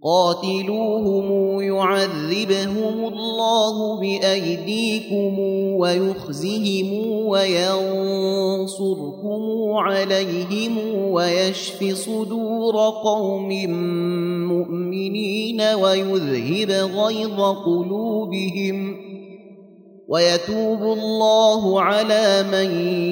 قاتلوهم يعذبهم الله بأيديكم ويخزهم وينصركم عليهم ويشف صدور قوم مؤمنين ويذهب غيظ قلوبهم ويتوب الله على من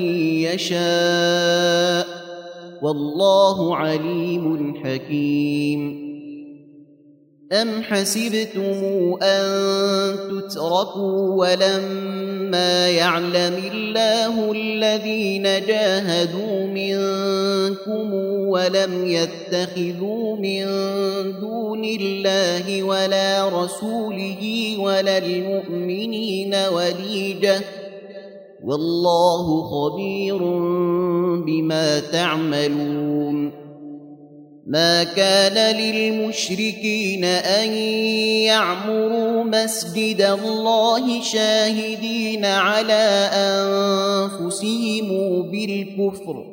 يشاء والله عليم حكيم. أم حسبتم أن تتركوا ولما يعلم الله الذين جاهدوا منكم ولم يتخذوا من دون الله ولا رسوله ولا المؤمنين وليجة والله خبير بما تعملون. ما كان للمشركين أن يعمروا مسجد الله شاهدين على أنفسهم بالكفر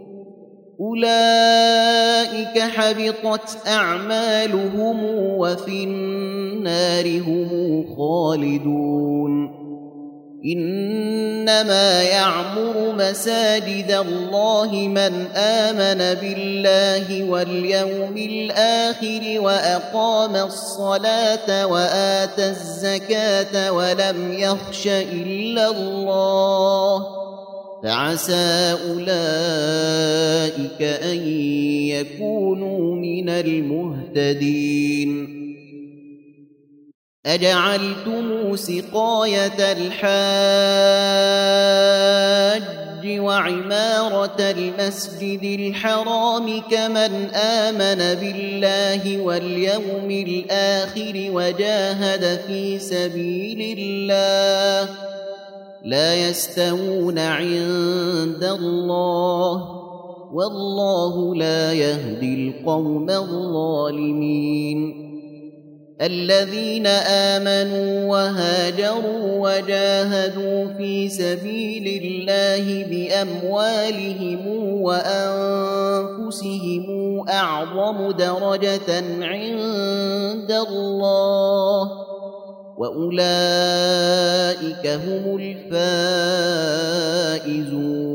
أولئك حبطت أعمالهم وفي النار هم خالدون. إنما يعمر مساجد الله من آمن بالله واليوم الآخر وأقام الصلاة وآتى الزكاة ولم يخش إلا الله فعسى أولئك أن يكونوا من المهتدين. أجعلتم سقاية الحاج وعمارة المسجد الحرام كمن آمن بالله واليوم الآخر وجاهد في سبيل الله لا يستوون عند الله والله لا يهدي القوم الظالمين. الذين آمنوا وهاجروا وجاهدوا في سبيل الله بأموالهم وأنفسهم أعظم درجة عند الله وأولئك هم الفائزون.